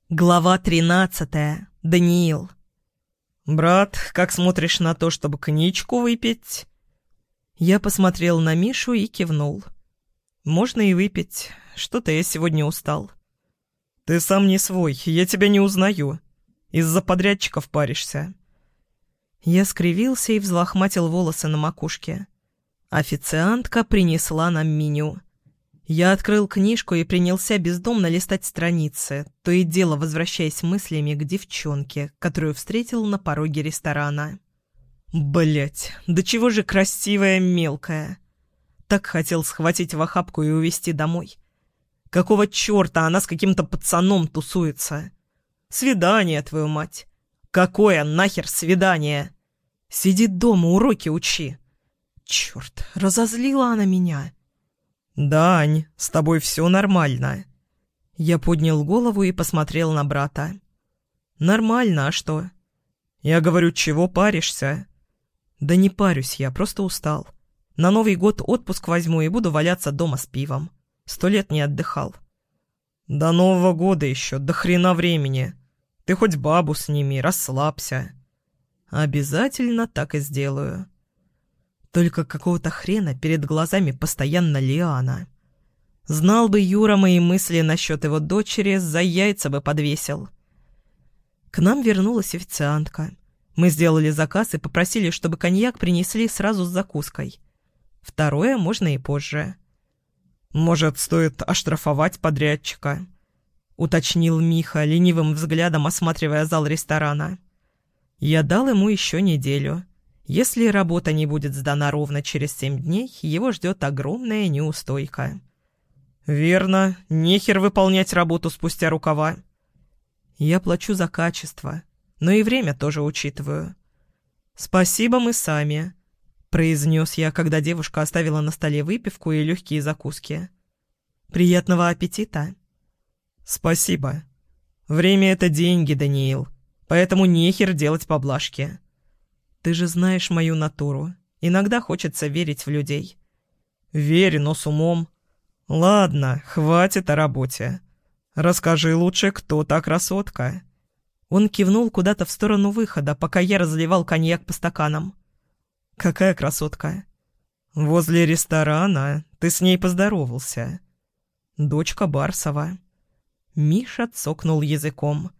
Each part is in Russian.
Глава 13. Даниил. «Брат, как смотришь на то, чтобы коньячку выпить?» Я посмотрел на Мишу и кивнул. «Можно и выпить. Что-то я сегодня устал». «Ты сам не свой, я тебя не узнаю. Из-за подрядчиков паришься». Я скривился и взлохматил волосы на макушке. Официантка принесла нам меню. Я открыл книжку и принялся бездумно листать страницы, то и дело возвращаясь мыслями к девчонке, которую встретил на пороге ресторана. Блять, да чего же красивая мелкая. Так хотел схватить в охапку и увезти домой. Какого черта она с каким-то пацаном тусуется? Свидание, твою мать. Какое нахер свидание? Сиди дома, уроки учи. Черт, разозлила она меня. «Дань, с тобой все нормально». Я поднял голову и посмотрел на брата. «Нормально, а что?» «Я говорю, чего паришься?» «Да не парюсь я, просто устал. На Новый год отпуск возьму и буду валяться дома с пивом. 100 лет не отдыхал». «До Нового года еще, до хрена времени. Ты хоть бабу сними, расслабься». «Обязательно так и сделаю». Только какого-то хрена перед глазами постоянно Лиана. Знал бы Юра мои мысли насчет его дочери, за яйца бы подвесил. К нам вернулась официантка. Мы сделали заказ и попросили, чтобы коньяк принесли сразу с закуской. Второе можно и позже. «Может, стоит оштрафовать подрядчика?» — уточнил Миха, ленивым взглядом осматривая зал ресторана. Я дал ему еще неделю. Если работа не будет сдана ровно через 7 дней, его ждет огромная неустойка. «Верно. Нехер выполнять работу спустя рукава». «Я плачу за качество, но и время тоже учитываю». «Спасибо, мы сами», — произнес я, когда девушка оставила на столе выпивку и легкие закуски. «Приятного аппетита». «Спасибо. Время — это деньги, Даниил, поэтому нехер делать поблажки». «Ты же знаешь мою натуру. Иногда хочется верить в людей». «Верь, но с умом». «Ладно, хватит о работе. Расскажи лучше, кто та красотка». Он кивнул куда-то в сторону выхода, пока я разливал коньяк по стаканам. «Какая красотка?» «Возле ресторана. Ты с ней поздоровался». «Дочка Барсова». Миша цокнул языком.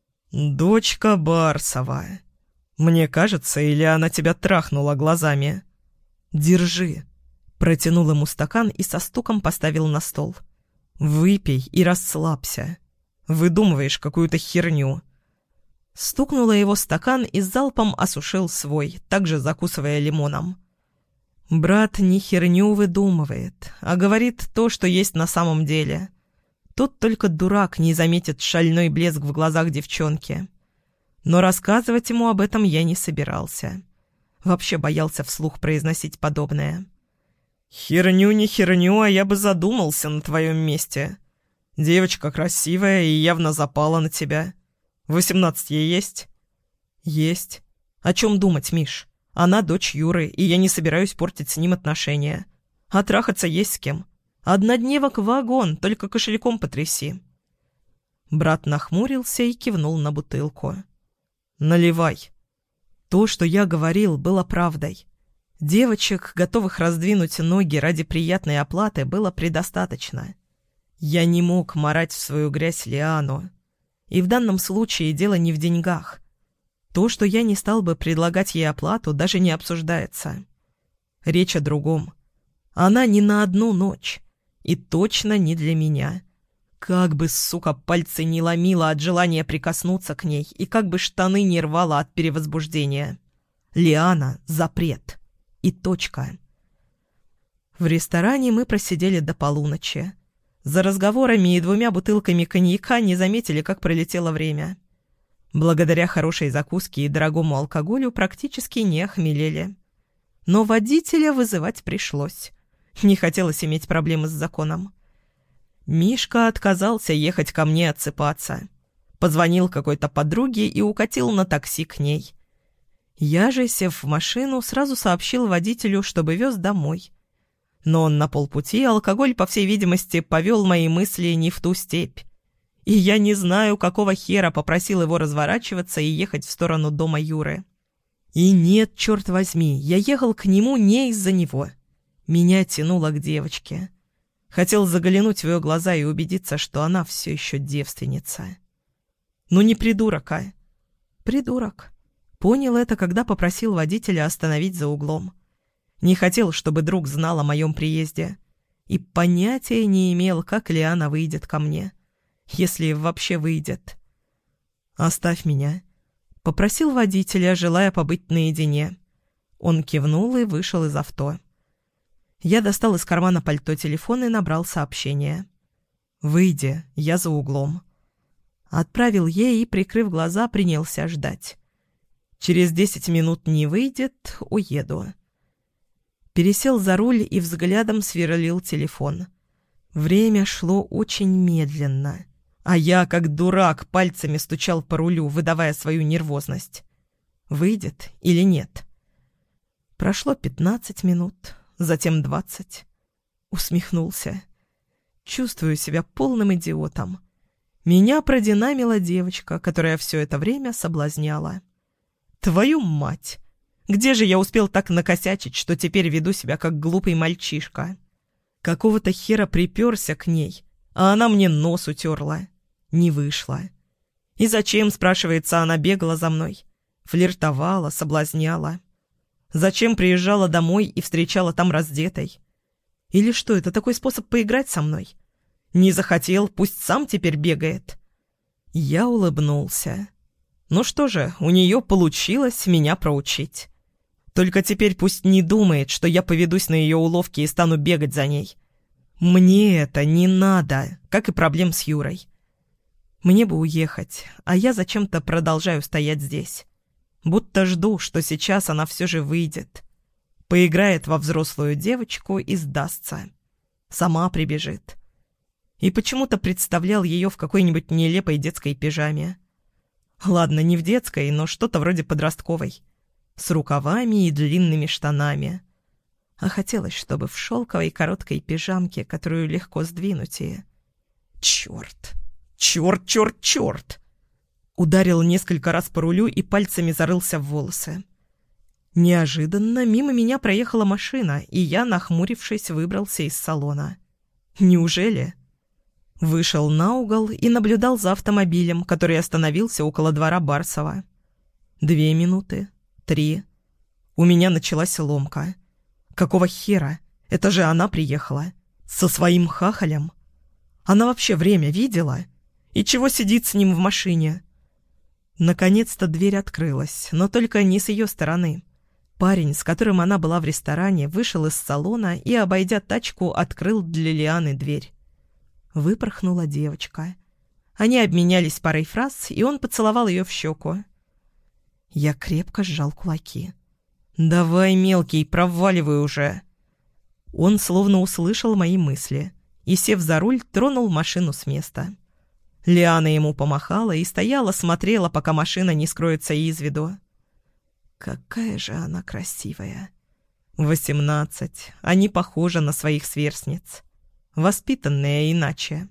«Дочка Барсова. Мне кажется, или она тебя трахнула глазами?» «Держи». Протянул ему стакан и со стуком поставил на стол. «Выпей и расслабься. Выдумываешь какую-то херню». Стукнула его стакан и залпом осушил свой, также закусывая лимоном. Брат не херню выдумывает, а говорит то, что есть на самом деле. Тут только дурак не заметит шальной блеск в глазах девчонки. Но рассказывать ему об этом я не собирался. Вообще боялся вслух произносить подобное. «Херню не херню, а я бы задумался на твоем месте. Девочка красивая и явно запала на тебя. 18 ей есть?» «Есть. О чем думать, Миш? Она дочь Юры, и я не собираюсь портить с ним отношения. А трахаться есть с кем. Однодневок вагон, только кошельком потряси». Брат нахмурился и кивнул на бутылку. «Наливай». То, что я говорил, было правдой. Девочек, готовых раздвинуть ноги ради приятной оплаты, было предостаточно. Я не мог марать в свою грязь Лиану. И в данном случае дело не в деньгах. То, что я не стал бы предлагать ей оплату, даже не обсуждается. Речь о другом. Она не на одну ночь. И точно не для меня. Как бы, сука, пальцы не ломила от желания прикоснуться к ней, и как бы штаны не рвала от перевозбуждения. Лиана — запрет. И точка. В ресторане мы просидели до полуночи. За разговорами и 2 бутылками коньяка не заметили, как пролетело время. Благодаря хорошей закуске и дорогому алкоголю практически не охмелели. Но водителя вызывать пришлось. Не хотелось иметь проблемы с законом. Мишка отказался ехать ко мне отсыпаться. Позвонил какой-то подруге и укатил на такси к ней. Я же, сев в машину, сразу сообщил водителю, чтобы вез домой. Но на полпути алкоголь, по всей видимости, повел мои мысли не в ту степь. И я не знаю, какого хера попросил его разворачиваться и ехать в сторону дома Юры. И нет, черт возьми, я ехал к нему не из-за него. Меня тянуло к девочке. Хотел заглянуть в ее глаза и убедиться, что она все еще девственница. Ну не придурок, а? Придурок. Понял это, когда попросил водителя остановить за углом. Не хотел, чтобы друг знал о моем приезде. И понятия не имел, как Лиана выйдет ко мне. Если вообще выйдет. «Оставь меня», — попросил водителя, желая побыть наедине. Он кивнул и вышел из авто. Я достал из кармана пальто телефон и набрал сообщение. «Выйди, я за углом». Отправил ей и, прикрыв глаза, принялся ждать. Через 10 минут не выйдет, уеду. Пересел за руль и взглядом сверлил телефон. Время шло очень медленно, а я, как дурак, пальцами стучал по рулю, выдавая свою нервозность. Выйдет или нет? Прошло 15 минут, затем 20. Усмехнулся. Чувствую себя полным идиотом. Меня продинамила девочка, которая все это время соблазняла. Твою мать! Где же я успел так накосячить, что теперь веду себя как глупый мальчишка? Какого-то хера приперся к ней, а она мне нос утерла. Не вышла. И зачем, спрашивается, она бегала за мной? Флиртовала, соблазняла. Зачем приезжала домой и встречала там раздетой? Или что, это такой способ поиграть со мной? Не захотел, пусть сам теперь бегает. Я улыбнулся. Ну что же, у нее получилось меня проучить. Только теперь пусть не думает, что я поведусь на ее уловки и стану бегать за ней. Мне это не надо, как и проблем с Юрой. Мне бы уехать, а я зачем-то продолжаю стоять здесь. Будто жду, что сейчас она все же выйдет. Поиграет во взрослую девочку и сдастся. Сама прибежит. И почему-то представлял ее в какой-нибудь нелепой детской пижаме. Ладно, не в детской, но что-то вроде подростковой. С рукавами и длинными штанами. А хотелось, чтобы в шелковой короткой пижамке, которую легко сдвинуть и... Черт! Черт, черт, черт! Ударил несколько раз по рулю и пальцами зарылся в волосы. Неожиданно мимо меня проехала машина, и я, нахмурившись, выбрался из салона. Неужели? Вышел на угол и наблюдал за автомобилем, который остановился около двора Барсова. 2 минуты. 3. У меня началась ломка. Какого хера? Это же она приехала. Со своим хахалем. Она вообще время видела? И чего сидит с ним в машине? Наконец-то дверь открылась, но только не с ее стороны. Парень, с которым она была в ресторане, вышел из салона и, обойдя тачку, открыл для Лианы дверь. Выпорхнула девочка. Они обменялись парой фраз, и он поцеловал ее в щеку. Я крепко сжал кулаки. «Давай, мелкий, проваливай уже!» Он словно услышал мои мысли и, сев за руль, тронул машину с места. Лиана ему помахала и стояла, смотрела, пока машина не скроется из виду. Какая же она красивая! 18, а не похожа на своих сверстниц. Воспитанная иначе.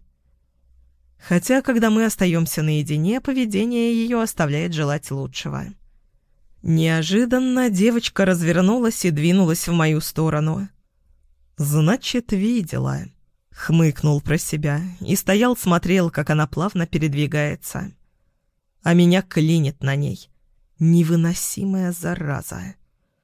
Хотя, когда мы остаемся наедине, поведение ее оставляет желать лучшего. Неожиданно девочка развернулась и двинулась в мою сторону. «Значит, видела», — хмыкнул про себя и стоял, смотрел, как она плавно передвигается. А меня клинит на ней. Невыносимая зараза.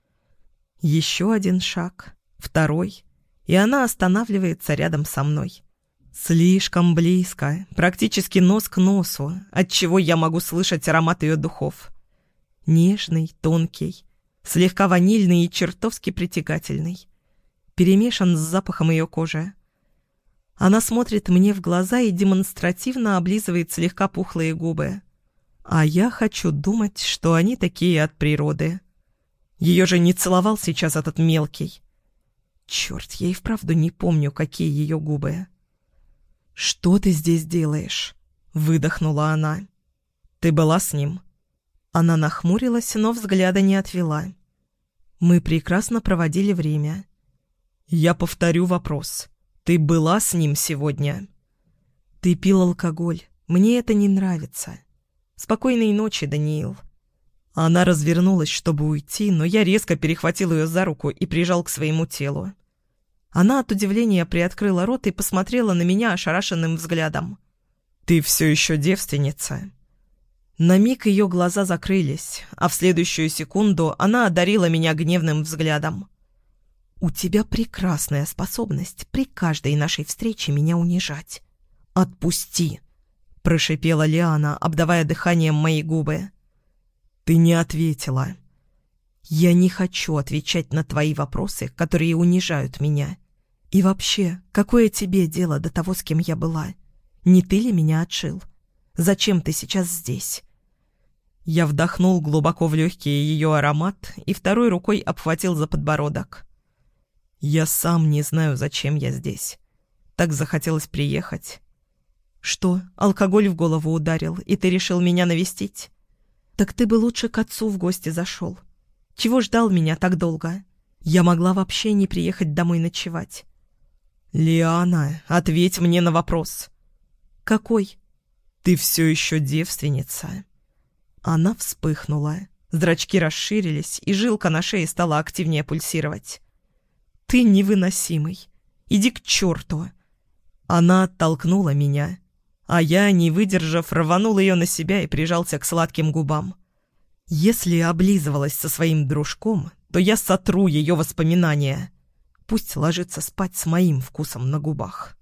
Еще один шаг, второй, и она останавливается рядом со мной. Слишком близко, практически нос к носу, отчего я могу слышать аромат ее духов. Нежный, тонкий, слегка ванильный и чертовски притягательный. Перемешан с запахом ее кожи. Она смотрит мне в глаза и демонстративно облизывает слегка пухлые губы. А я хочу думать, что они такие от природы. Ее же не целовал сейчас этот мелкий. Черт, я и вправду не помню, какие ее губы. «Что ты здесь делаешь?» — выдохнула она. «Ты была с ним?» Она нахмурилась, но взгляда не отвела. Мы прекрасно проводили время. «Я повторю вопрос. Ты была с ним сегодня?» «Ты пил алкоголь. Мне это не нравится. Спокойной ночи, Даниил». Она развернулась, чтобы уйти, но я резко перехватил ее за руку и прижал к своему телу. Она от удивления приоткрыла рот и посмотрела на меня ошарашенным взглядом. «Ты все еще девственница?» На миг ее глаза закрылись, а в следующую секунду она одарила меня гневным взглядом. «У тебя прекрасная способность при каждой нашей встрече меня унижать. Отпусти!» — прошипела Лиана, обдавая дыханием мои губы. «Ты не ответила». «Я не хочу отвечать на твои вопросы, которые унижают меня. И вообще, какое тебе дело до того, с кем я была? Не ты ли меня отшил? Зачем ты сейчас здесь?» Я вдохнул глубоко в легкий ее аромат и второй рукой обхватил за подбородок. «Я сам не знаю, зачем я здесь. Так захотелось приехать». «Что, алкоголь в голову ударил, и ты решил меня навестить? Так ты бы лучше к отцу в гости зашел. Чего ждал меня так долго? Я могла вообще не приехать домой ночевать». «Лиана, ответь мне на вопрос». «Какой?» «Ты все еще девственница?» Она вспыхнула. Зрачки расширились, и жилка на шее стала активнее пульсировать. «Ты невыносимый. Иди к черту!» Она оттолкнула меня, а я, не выдержав, рванул ее на себя и прижался к сладким губам. Если облизывалась со своим дружком, то я сотру ее воспоминания. Пусть ложится спать с моим вкусом на губах.